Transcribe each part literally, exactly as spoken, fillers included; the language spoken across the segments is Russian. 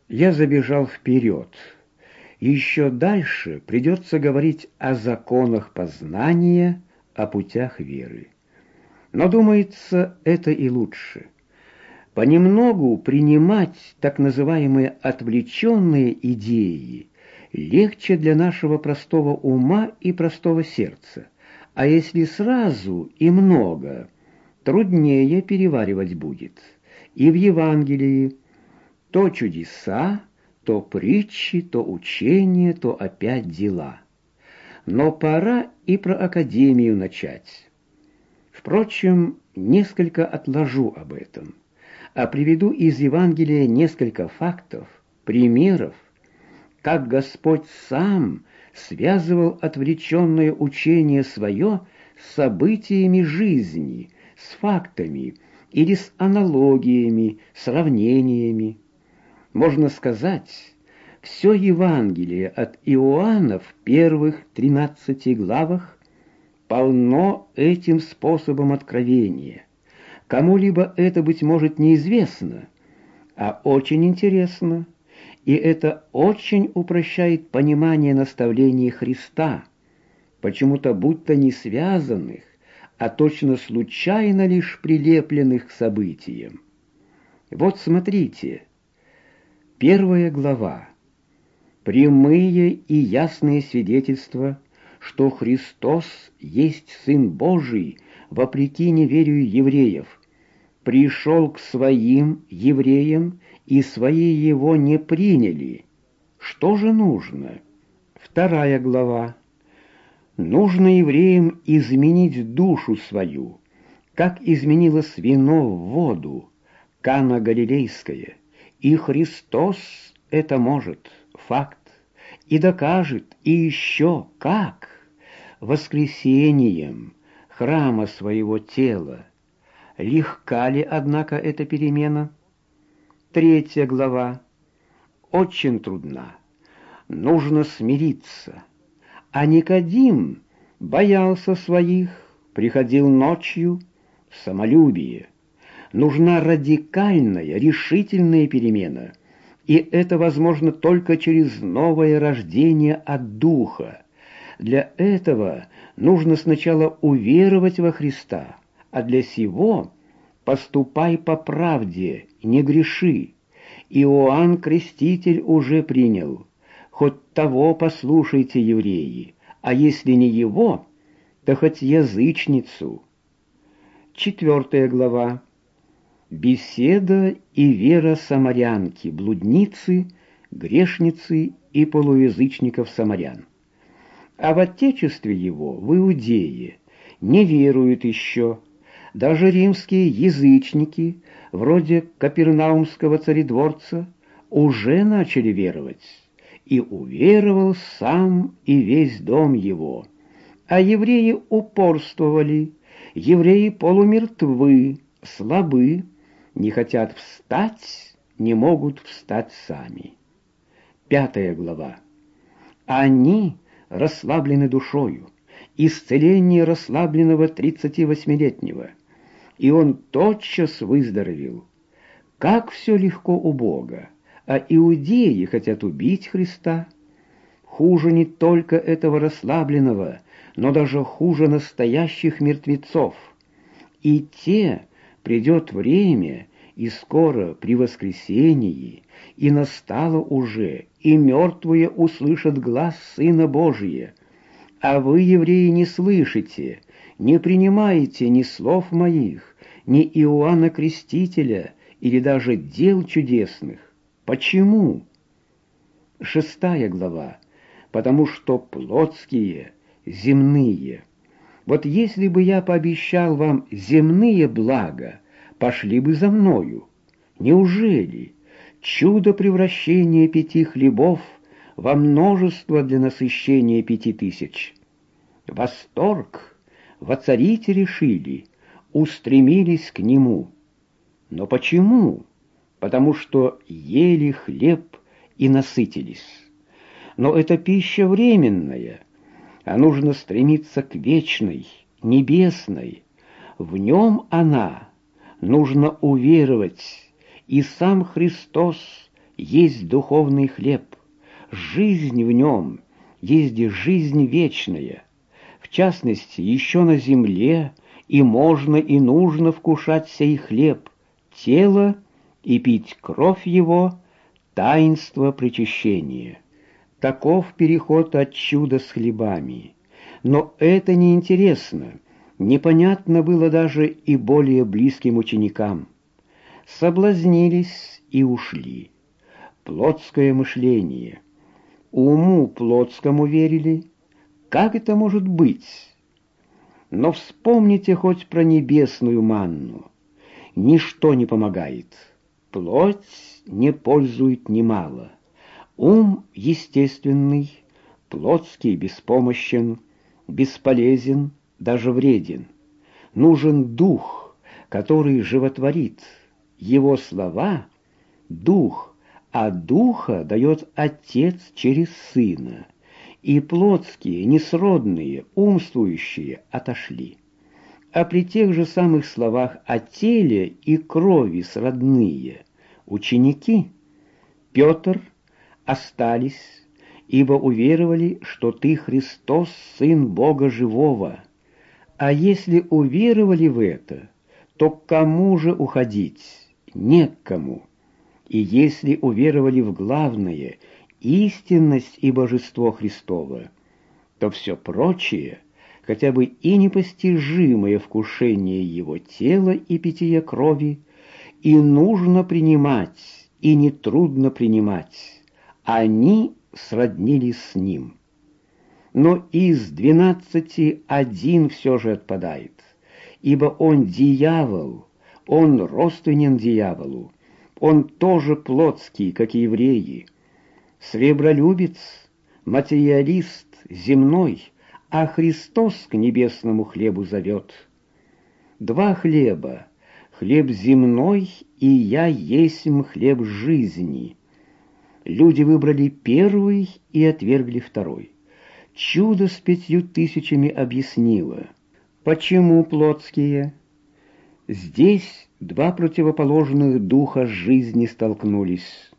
Я забежал вперед. Еще дальше придется говорить о законах познания, о путях веры. Но, думается, это и лучше. Понемногу принимать так называемые отвлеченные идеи легче для нашего простого ума и простого сердца. А если сразу и много, труднее переваривать будет. И в Евангелии то чудеса, то притчи, то учения, то опять дела. Но пора и про академию начать. Впрочем, несколько отложу об этом, а приведу из Евангелия несколько фактов, примеров, как Господь сам связывал отвлеченное учение свое с событиями жизни, с фактами или с аналогиями, сравнениями. Можно сказать, все Евангелие от Иоанна в первых тринадцати главах полно этим способом откровения. Кому-либо это, быть может, неизвестно, а очень интересно, и это очень упрощает понимание наставлений Христа, почему-то будто не связанных, а точно случайно лишь прилепленных к событиям. Вот смотрите, первая глава. Прямые и ясные свидетельства, что Христос есть Сын Божий, вопреки неверию евреев, пришел к своим евреям, и свои его не приняли. Что же нужно? Вторая глава. Нужно евреям изменить душу свою, как изменилось вино в воду, Кана Галилейская, и Христос это может, факт, и докажет, и еще как, воскресением храма своего тела. Легка ли, однако, эта перемена? Третья глава. Очень трудна. Нужно смириться. А Никодим боялся своих, приходил ночью, самолюбие. Нужна радикальная, решительная перемена. И это возможно только через новое рождение от Духа. Для этого нужно сначала уверовать во Христа, а для сего поступай по правде, не греши. Иоанн Креститель уже принял. Хоть того послушайте, евреи, а если не его, то хоть язычницу. Четвертая глава. Беседа и вера самарянки, блудницы, грешницы и полуязычников-самарян. А в отечестве его, в Иудее, не веруют еще. Даже римские язычники, вроде Капернаумского царедворца, уже начали веровать. И уверовал сам и весь дом его. А евреи упорствовали, евреи полумертвы, слабы, не хотят встать, не могут встать сами. Пятая глава. Они расслаблены душою, исцеление расслабленного тридцативосьмилетнего, и он тотчас выздоровел. Как все легко у Бога, а иудеи хотят убить Христа. Хуже не только этого расслабленного, но даже хуже настоящих мертвецов. И те придет время, и скоро при воскресении, и настало уже, и мертвые услышат глас Сына Божия. А вы, евреи, не слышите, не принимаете ни слов моих, ни Иоанна Крестителя, или даже дел чудесных. Почему? Шестая глава. Потому что плотские, земные. Вот если бы я пообещал вам земные блага, пошли бы за мною. Неужели чудо превращения пяти хлебов во множество для насыщения пяти тысяч? Восторг воцарить решили, устремились к нему. Но почему? Потому что ели хлеб и насытились. Но это пища временная, а нужно стремиться к вечной, небесной. В нем она, нужно уверовать, и сам Христос есть духовный хлеб, жизнь в нем есть жизнь вечная. В частности, еще на земле и можно, и нужно вкушать сей хлеб, тело, и пить кровь его, таинство причащения. Таков переход от чуда с хлебами. Но это неинтересно, непонятно было даже и более близким ученикам. Соблазнились и ушли. Плотское мышление. Уму плотскому верили. Как это может быть? Но вспомните хоть про небесную манну. Ничто не помогает. Плоть не пользует немало. Ум естественный, плотский беспомощен, бесполезен, даже вреден. Нужен дух, который животворит. Его слова — дух, а духа дает Отец через Сына. И плотские, несродные, умствующие отошли. А при тех же самых словах о теле и крови сродные ученики Петр остались, ибо уверовали, что ты Христос, Сын Бога Живого. А если уверовали в это, то к кому же уходить? Не к кому. И если уверовали в главное — истинность и божество Христово, то все прочее, хотя бы и непостижимое вкушение Его тела и питье крови, и нужно принимать, и нетрудно принимать. Они сроднились с Ним. Но из двенадцати один все же отпадает, ибо он дьявол, он родственен дьяволу, он тоже плотский, как и евреи, сребролюбец, материалист земной, а Христос к небесному хлебу зовет. Два хлеба, хлеб земной, и я есмь хлеб жизни. Люди выбрали первый и отвергли второй. Чудо с пятью тысячами объяснило, почему плотские. Здесь два противоположных духа жизни столкнулись.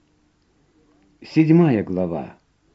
Седьмая глава.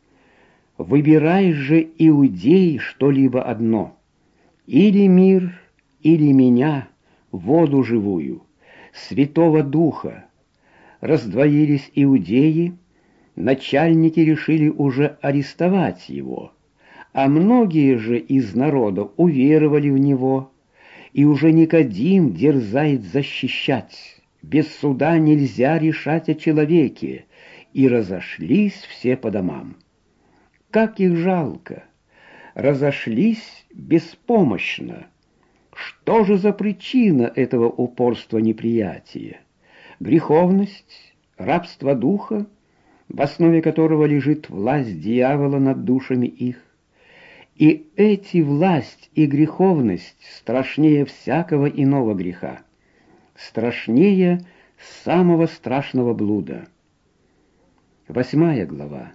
Выбирай же, иудей, что-либо одно, или мир, или меня, воду живую, Святого Духа. Раздвоились иудеи, начальники решили уже арестовать его, а многие же из народа уверовали в него, и уже Никодим дерзает защищать. Без суда нельзя решать о человеке, и разошлись все по домам. Как их жалко! Разошлись беспомощно. Что же за причина этого упорства неприятия? Греховность, рабство духа, в основе которого лежит власть дьявола над душами их. И эти власть и греховность страшнее всякого иного греха, страшнее самого страшного блуда. Восьмая глава.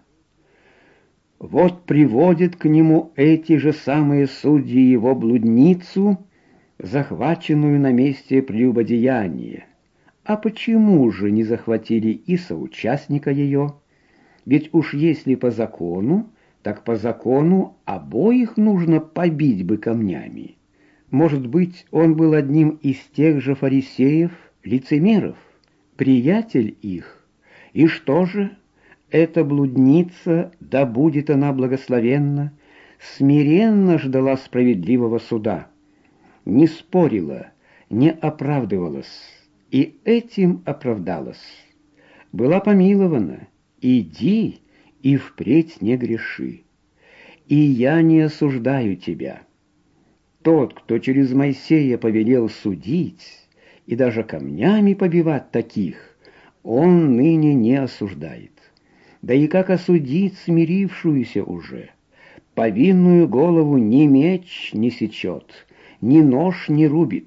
Вот приводят к нему эти же самые судьи его блудницу, захваченную на месте прелюбодеяния. А почему же не захватили и соучастника ее? Ведь уж если по закону, так по закону обоих нужно побить бы камнями. Может быть, он был одним из тех же фарисеев, лицемеров, приятель их. И что же? Эта блудница, да будет она благословенна, смиренно ждала справедливого суда, не спорила, не оправдывалась, и этим оправдалась. Была помилована, иди и впредь не греши. И я не осуждаю тебя. Тот, кто через Моисея повелел судить и даже камнями побивать таких, он ныне не осуждает. Да и как осудить смирившуюся уже? Повинную голову ни меч не сечет, ни нож не рубит.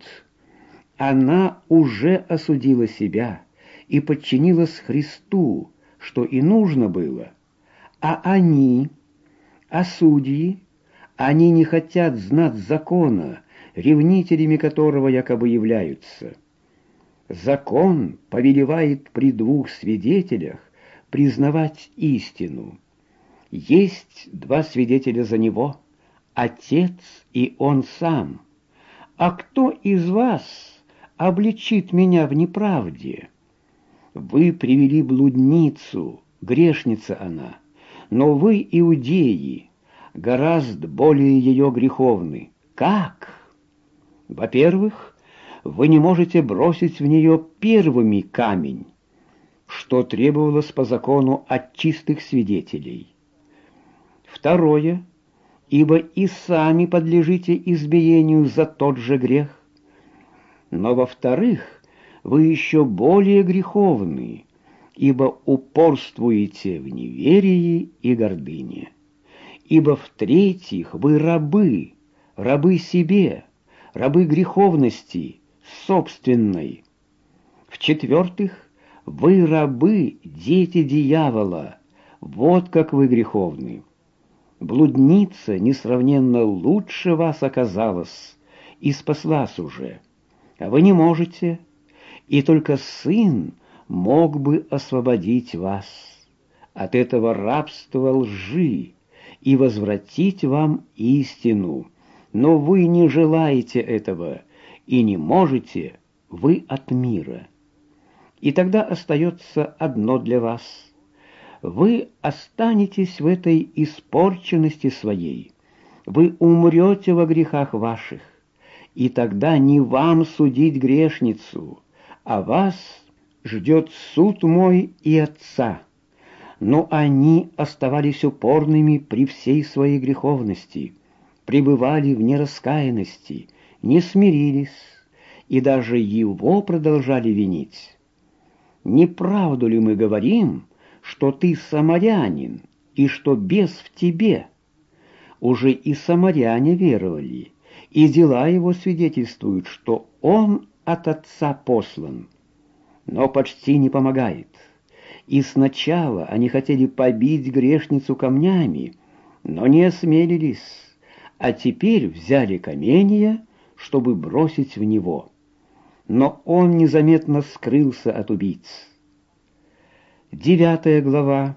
Она уже осудила себя и подчинилась Христу, что и нужно было. А они, а судьи, они не хотят знать закона, ревнителями которого якобы являются. Закон повелевает при двух свидетелях признавать истину. Есть два свидетеля за него, Отец и он сам. А кто из вас обличит меня в неправде? Вы привели блудницу, грешница она, но вы, иудеи, гораздо более ее греховны. Как? Во-первых, вы не можете бросить в нее первыми камень, что требовалось по закону от чистых свидетелей. Второе, ибо и сами подлежите избиению за тот же грех. Но, во-вторых, вы еще более греховны, ибо упорствуете в неверии и гордыне. Ибо, в-третьих, вы рабы, рабы себе, рабы греховности собственной. В-четвертых, вы рабы, дети дьявола, вот как вы греховны. Блудница несравненно лучше вас оказалась и спаслась уже, а вы не можете, и только Сын мог бы освободить вас от этого рабства лжи и возвратить вам истину, но вы не желаете этого и не можете, вы от мира. И тогда остается одно для вас. Вы останетесь в этой испорченности своей, вы умрете во грехах ваших, и тогда не вам судить грешницу, а вас ждет суд мой и Отца. Но они оставались упорными при всей своей греховности, пребывали в нераскаянности, не смирились, и даже его продолжали винить. Неправду ли мы говорим, что ты самарянин, и что бес в тебе? Уже и самаряне веровали, и дела его свидетельствуют, что он от Отца послан. Но почти не помогает. И сначала они хотели побить грешницу камнями, но не осмелились, а теперь взяли каменья, чтобы бросить в него. Но он незаметно скрылся от убийц. Девятая глава.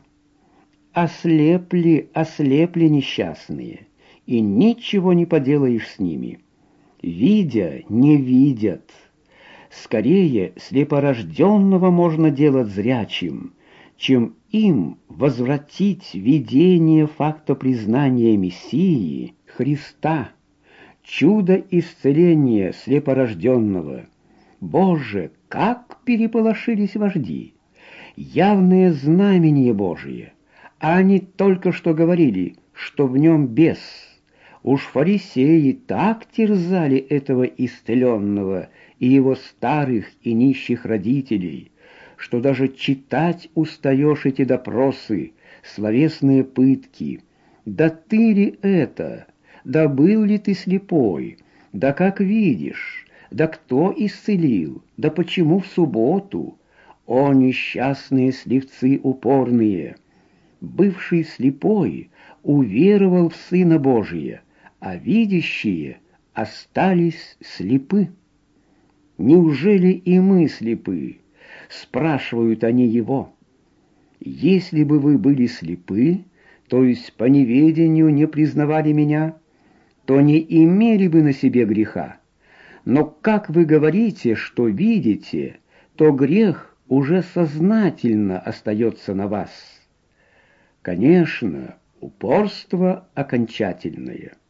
Ослепли, ослепли несчастные, и ничего не поделаешь с ними. Видя, не видят. Скорее, слепорожденного можно делать зрячим, чем им возвратить видение факта признания Мессии, Христа, чудо исцеления слепорожденного. Боже, как переполошились вожди! Явное знамение Божие, а они только что говорили, что в нем бес. Уж фарисеи так терзали этого исцеленного и его старых и нищих родителей, что даже читать устаешь эти допросы, словесные пытки. Да ты ли это? Да был ли ты слепой? Да как видишь? Да кто исцелил? Да почему в субботу? О, несчастные слепцы упорные! Бывший слепой уверовал в Сына Божия, а видящие остались слепы. Неужели и мы слепы? Спрашивают они его. Если бы вы были слепы, то есть по неведению не признавали меня, то не имели бы на себе греха. Но как вы говорите, что видите, то грех уже сознательно остается на вас. Конечно, упорство окончательное.